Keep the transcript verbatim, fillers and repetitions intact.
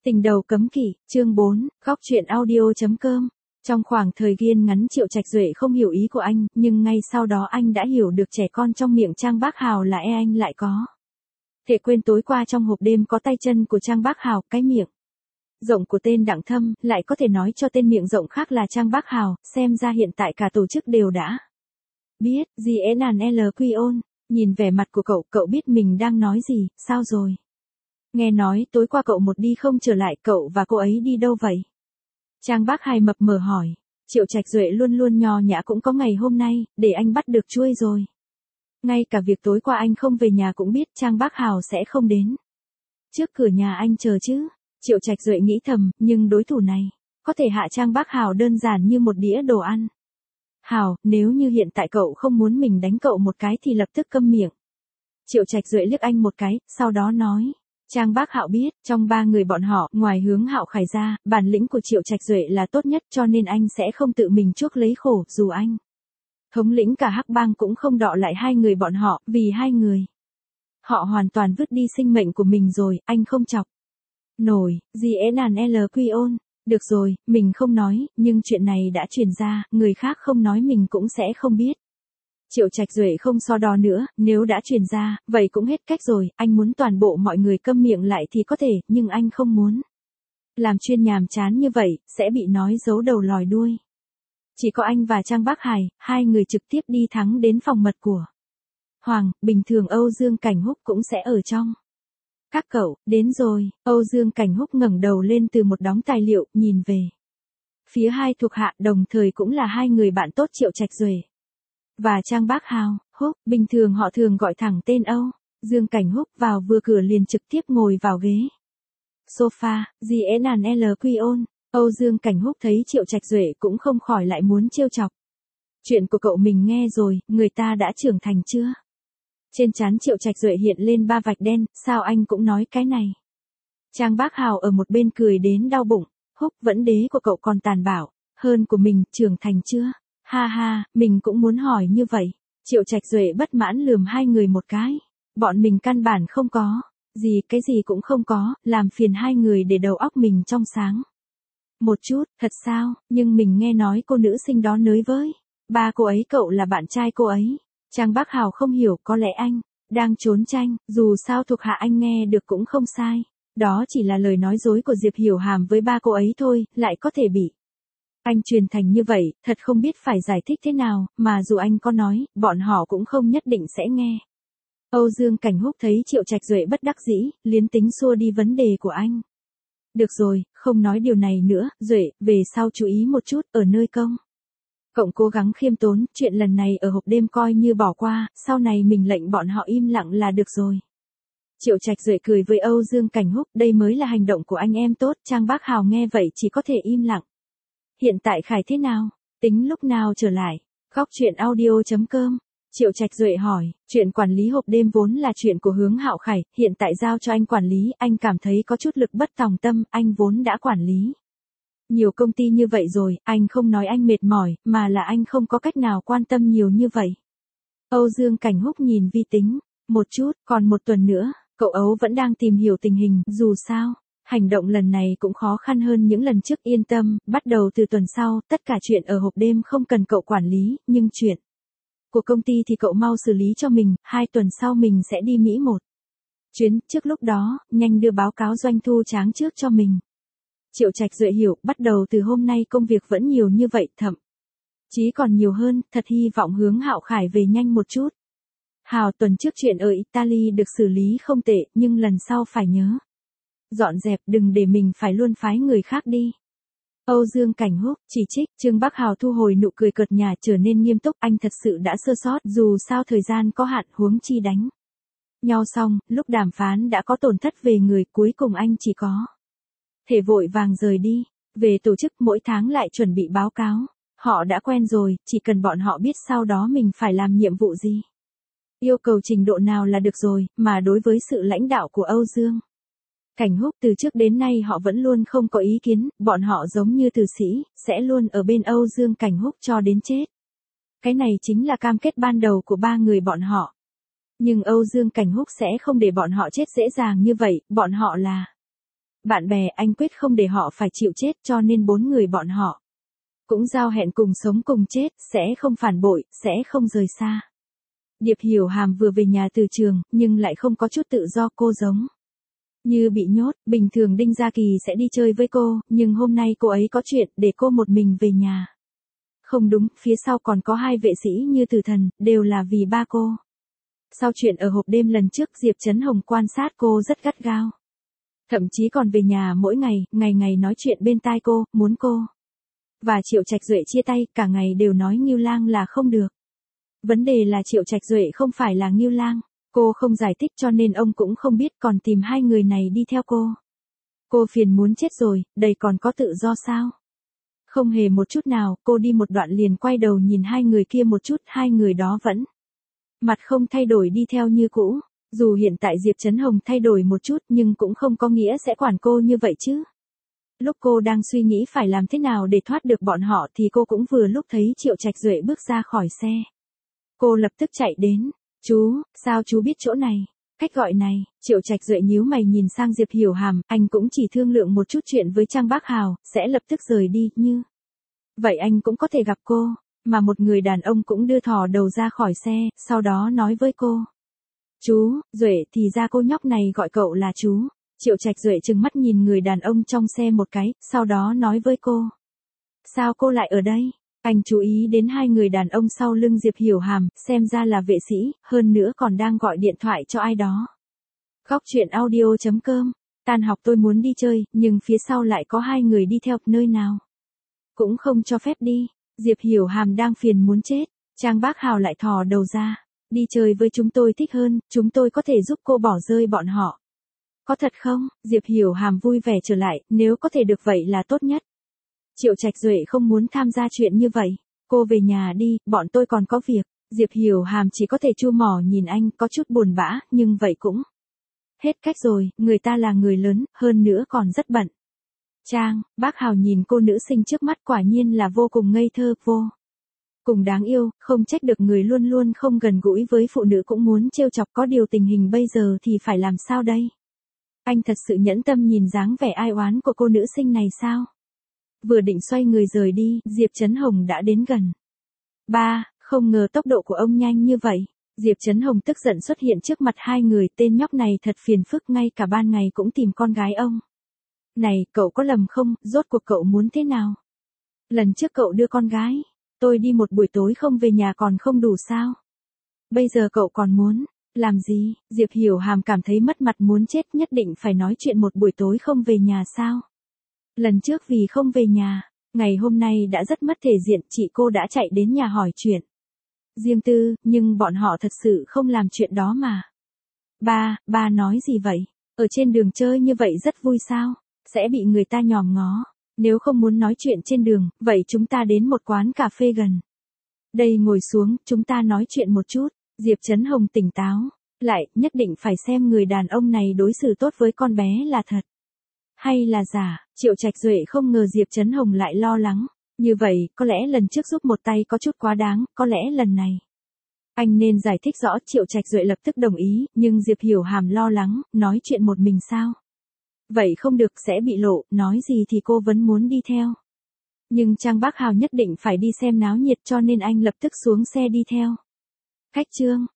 Tình đầu cấm kỵ, chương bốn, góc truyện audio.com. Trong khoảng thời gian ngắn Triệu Trạch Duệ không hiểu ý của anh, nhưng ngay sau đó anh đã hiểu được trẻ con trong miệng Trang Bác Hào là e anh lại có. Thể quên tối qua trong hộp đêm có tay chân của Trang Bác Hào, cái miệng rộng của tên Đặng Thâm, lại có thể nói cho tên miệng rộng khác là Trang Bác Hào, xem ra hiện tại cả tổ chức đều đã biết, gì ế nàn L quy ôn, nhìn vẻ mặt của cậu, cậu biết mình đang nói gì, sao rồi? Nghe nói tối qua cậu một đi không trở lại, cậu và cô ấy đi đâu vậy? Trang Bác Hải mập mờ hỏi. Triệu Trạch Duệ luôn luôn nho nhã cũng có ngày hôm nay, để anh bắt được chuôi rồi. Ngay cả việc tối qua anh không về nhà cũng biết Trang Bác Hào sẽ không đến. Trước cửa nhà anh chờ chứ. Triệu Trạch Duệ nghĩ thầm, nhưng đối thủ này có thể hạ Trang Bác Hào đơn giản như một đĩa đồ ăn. Hào, nếu như hiện tại cậu không muốn mình đánh cậu một cái thì lập tức câm miệng. Triệu Trạch Duệ liếc anh một cái, sau đó nói. Trang Bác Hạo biết, trong ba người bọn họ, ngoài Hướng Hạo Khải ra, bản lĩnh của Triệu Trạch Duệ là tốt nhất, cho nên anh sẽ không tự mình chuốc lấy khổ, dù anh thống lĩnh cả Hắc Bang cũng không đọ lại hai người bọn họ, vì hai người họ hoàn toàn vứt đi sinh mệnh của mình rồi, anh không chọc nổi, gì ế nàn L quy ôn. Được rồi, mình không nói, nhưng chuyện này đã truyền ra, người khác không nói mình cũng sẽ không biết. Triệu Trạch Duệ không so đo nữa, nếu đã truyền ra, vậy cũng hết cách rồi, anh muốn toàn bộ mọi người câm miệng lại thì có thể, nhưng anh không muốn làm chuyên nhàm chán như vậy, sẽ bị nói giấu đầu lòi đuôi. Chỉ có anh và Trang Bác Hải, hai người trực tiếp đi thắng đến phòng mật của Hoàng, bình thường Âu Dương Cảnh Húc cũng sẽ ở trong. Các cậu, đến rồi, Âu Dương Cảnh Húc ngẩng đầu lên từ một đống tài liệu, nhìn về phía hai thuộc hạ, đồng thời cũng là hai người bạn tốt Triệu Trạch Duệ và Trang Bác Hào. Húc, bình thường họ thường gọi thẳng tên Âu Dương Cảnh Húc, vào vừa cửa liền trực tiếp ngồi vào ghế sofa, gì ế nàn L quy ôn. Âu Dương Cảnh Húc thấy Triệu Trạch Duệ cũng không khỏi lại muốn trêu chọc. Chuyện của cậu mình nghe rồi, người ta đã trưởng thành chưa? Trên trán Triệu Trạch Duệ hiện lên ba vạch đen, sao anh cũng nói cái này? Trang Bác Hào ở một bên cười đến đau bụng. Húc, vẫn đế của cậu còn tàn bạo hơn của mình, trưởng thành chưa? Ha ha, mình cũng muốn hỏi như vậy. Triệu Trạch Duệ bất mãn lườm hai người một cái. Bọn mình căn bản không có gì, cái gì cũng không có, làm phiền hai người để đầu óc mình trong sáng một chút. Thật sao? Nhưng mình nghe nói cô nữ sinh đó nới với ba cô ấy, cậu là bạn trai cô ấy. Trang Bác Hào không hiểu, có lẽ anh đang trốn tranh, dù sao thuộc hạ anh nghe được cũng không sai. Đó chỉ là lời nói dối của Diệp Hiểu Hàm với ba cô ấy thôi, lại có thể bị anh truyền thành như vậy, thật không biết phải giải thích thế nào, mà dù anh có nói, bọn họ cũng không nhất định sẽ nghe. Âu Dương Cảnh Húc thấy Triệu Trạch Duệ bất đắc dĩ, liến tính xua đi vấn đề của anh. Được rồi, không nói điều này nữa, Duệ, về sau chú ý một chút, ở nơi công cộng cố gắng khiêm tốn, chuyện lần này ở hộp đêm coi như bỏ qua, sau này mình lệnh bọn họ im lặng là được rồi. Triệu Trạch Duệ cười với Âu Dương Cảnh Húc, đây mới là hành động của anh em tốt. Trang Bác Hào nghe vậy chỉ có thể im lặng. Hiện tại Khải thế nào? Tính lúc nào trở lại? Góc truyện audio.com. Triệu Trạch Duệ hỏi, chuyện quản lý hộp đêm vốn là chuyện của Hướng Hạo Khải, hiện tại giao cho anh quản lý, anh cảm thấy có chút lực bất tòng tâm, anh vốn đã quản lý nhiều công ty như vậy rồi, anh không nói anh mệt mỏi, mà là anh không có cách nào quan tâm nhiều như vậy. Âu Dương Cảnh Húc nhìn vi tính một chút, còn một tuần nữa, cậu Âu vẫn đang tìm hiểu tình hình, dù sao hành động lần này cũng khó khăn hơn những lần trước, yên tâm, bắt đầu từ tuần sau, tất cả chuyện ở hộp đêm không cần cậu quản lý, nhưng chuyện của công ty thì cậu mau xử lý cho mình, hai tuần sau mình sẽ đi Mỹ một chuyến, trước lúc đó, nhanh đưa báo cáo doanh thu tráng trước cho mình. Triệu Trạch Duệ hiểu, bắt đầu từ hôm nay công việc vẫn nhiều như vậy, thậm chí còn nhiều hơn, thật hy vọng Hướng Hạo Khải về nhanh một chút. Hào, tuần trước chuyện ở Italy được xử lý không tệ, nhưng lần sau phải nhớ dọn dẹp, đừng để mình phải luôn phái người khác đi. Âu Dương Cảnh Húc chỉ trích. Trương Bắc Hào thu hồi nụ cười cợt nhả, trở nên nghiêm túc, anh thật sự đã sơ sót, dù sao thời gian có hạn, huống chi đánh nhau xong, lúc đàm phán đã có tổn thất về người, cuối cùng anh chỉ có thể vội vàng rời đi. Về tổ chức, mỗi tháng lại chuẩn bị báo cáo. Họ đã quen rồi, chỉ cần bọn họ biết sau đó mình phải làm nhiệm vụ gì, yêu cầu trình độ nào là được rồi, mà đối với sự lãnh đạo của Âu Dương Cảnh Húc từ trước đến nay họ vẫn luôn không có ý kiến, bọn họ giống như tử sĩ, sẽ luôn ở bên Âu Dương Cảnh Húc cho đến chết. Cái này chính là cam kết ban đầu của ba người bọn họ. Nhưng Âu Dương Cảnh Húc sẽ không để bọn họ chết dễ dàng như vậy, bọn họ là bạn bè anh quyết không để họ phải chịu chết cho nên bốn người bọn họ cũng giao hẹn cùng sống cùng chết, sẽ không phản bội, sẽ không rời xa. Điệp Hiểu Hàm vừa về nhà từ trường, nhưng lại không có chút tự do, cô giống như bị nhốt. Bình thường Đinh Gia Kỳ sẽ đi chơi với cô, nhưng hôm nay cô ấy có chuyện, để cô một mình về nhà. Không đúng, phía sau còn có hai vệ sĩ như tử thần, đều là vì ba cô. Sau chuyện ở hộp đêm lần trước, Diệp Trấn Hồng quan sát cô rất gắt gao. Thậm chí còn về nhà mỗi ngày, ngày ngày nói chuyện bên tai cô, muốn cô và Triệu Trạch Duệ chia tay, cả ngày đều nói Ngưu Lang là không được. Vấn đề là Triệu Trạch Duệ không phải là Ngưu Lang, cô không giải thích cho nên ông cũng không biết, còn tìm hai người này đi theo cô. Cô phiền muốn chết rồi, đây còn có tự do sao? Không hề một chút nào, cô đi một đoạn liền quay đầu nhìn hai người kia một chút, hai người đó vẫn mặt không thay đổi đi theo như cũ. Dù hiện tại Diệp Trấn Hồng thay đổi một chút nhưng cũng không có nghĩa sẽ quản cô như vậy chứ. Lúc cô đang suy nghĩ phải làm thế nào để thoát được bọn họ thì cô cũng vừa lúc thấy Triệu Trạch Duệ bước ra khỏi xe. Cô lập tức chạy đến. Chú, sao chú biết chỗ này? Cách gọi này, Triệu Trạch Duệ nhíu mày nhìn sang Diệp Hiểu Hàm, anh cũng chỉ thương lượng một chút chuyện với Trang Bác Hào, sẽ lập tức rời đi, như vậy anh cũng có thể gặp cô, mà một người đàn ông cũng đưa thò đầu ra khỏi xe, sau đó nói với cô. Chú, Duệ, thì ra cô nhóc này gọi cậu là chú. Triệu Trạch Duệ trừng mắt nhìn người đàn ông trong xe một cái, sau đó nói với cô. Sao cô lại ở đây? Anh chú ý đến hai người đàn ông sau lưng Diệp Hiểu Hàm, xem ra là vệ sĩ, hơn nữa còn đang gọi điện thoại cho ai đó. Góc truyện audio chấm com, tan học tôi muốn đi chơi, nhưng phía sau lại có hai người đi theo, nơi nào cũng không cho phép đi. Diệp Hiểu Hàm đang phiền muốn chết, Trang Bác Hào lại thò đầu ra. Đi chơi với chúng tôi thích hơn, chúng tôi có thể giúp cô bỏ rơi bọn họ. Có thật không? Diệp Hiểu Hàm vui vẻ trở lại, nếu có thể được vậy là tốt nhất. Triệu Trạch Duệ không muốn tham gia chuyện như vậy. Cô về nhà đi, bọn tôi còn có việc. Diệp Hiểu Hàm chỉ có thể chu mỏ nhìn anh, có chút buồn bã, nhưng vậy cũng hết cách rồi, người ta là người lớn, hơn nữa còn rất bận. Trang, Bác Hào nhìn cô nữ sinh trước mắt quả nhiên là vô cùng ngây thơ, vô cùng đáng yêu, không trách được người luôn luôn không gần gũi với phụ nữ cũng muốn trêu chọc, có điều tình hình bây giờ thì phải làm sao đây? Anh thật sự nhẫn tâm nhìn dáng vẻ ai oán của cô nữ sinh này sao? Vừa định xoay người rời đi, Diệp Trấn Hồng đã đến gần. Ba, không ngờ tốc độ của ông nhanh như vậy. Diệp Trấn Hồng tức giận xuất hiện trước mặt hai người, tên nhóc này thật phiền phức, ngay cả ban ngày cũng tìm con gái ông. Này, cậu có lầm không, rốt cuộc cậu muốn thế nào? Lần trước cậu đưa con gái, tôi đi một buổi tối không về nhà còn không đủ sao? Bây giờ cậu còn muốn làm gì? Diệp Hiểu Hàm cảm thấy mất mặt muốn chết, nhất định phải nói chuyện một buổi tối không về nhà sao? Lần trước vì không về nhà, ngày hôm nay đã rất mất thể diện, chị cô đã chạy đến nhà hỏi chuyện riêng tư, nhưng bọn họ thật sự không làm chuyện đó mà. Ba, ba nói gì vậy? Ở trên đường chơi như vậy rất vui sao? Sẽ bị người ta nhòm ngó. Nếu không muốn nói chuyện trên đường, vậy chúng ta đến một quán cà phê gần đây ngồi xuống, chúng ta nói chuyện một chút. Diệp Trấn Hồng tỉnh táo lại, nhất định phải xem người đàn ông này đối xử tốt với con bé là thật hay là giả. Triệu Trạch Duệ không ngờ Diệp Trấn Hồng lại lo lắng như vậy, có lẽ lần trước giúp một tay có chút quá đáng, có lẽ lần này anh nên giải thích rõ. Triệu Trạch Duệ lập tức đồng ý, nhưng Diệp Hiểu Hàm lo lắng, nói chuyện một mình sao? Vậy không được, sẽ bị lộ, nói gì thì cô vẫn muốn đi theo. Nhưng Trang Bác Hào nhất định phải đi xem náo nhiệt cho nên anh lập tức xuống xe đi theo. Cách chương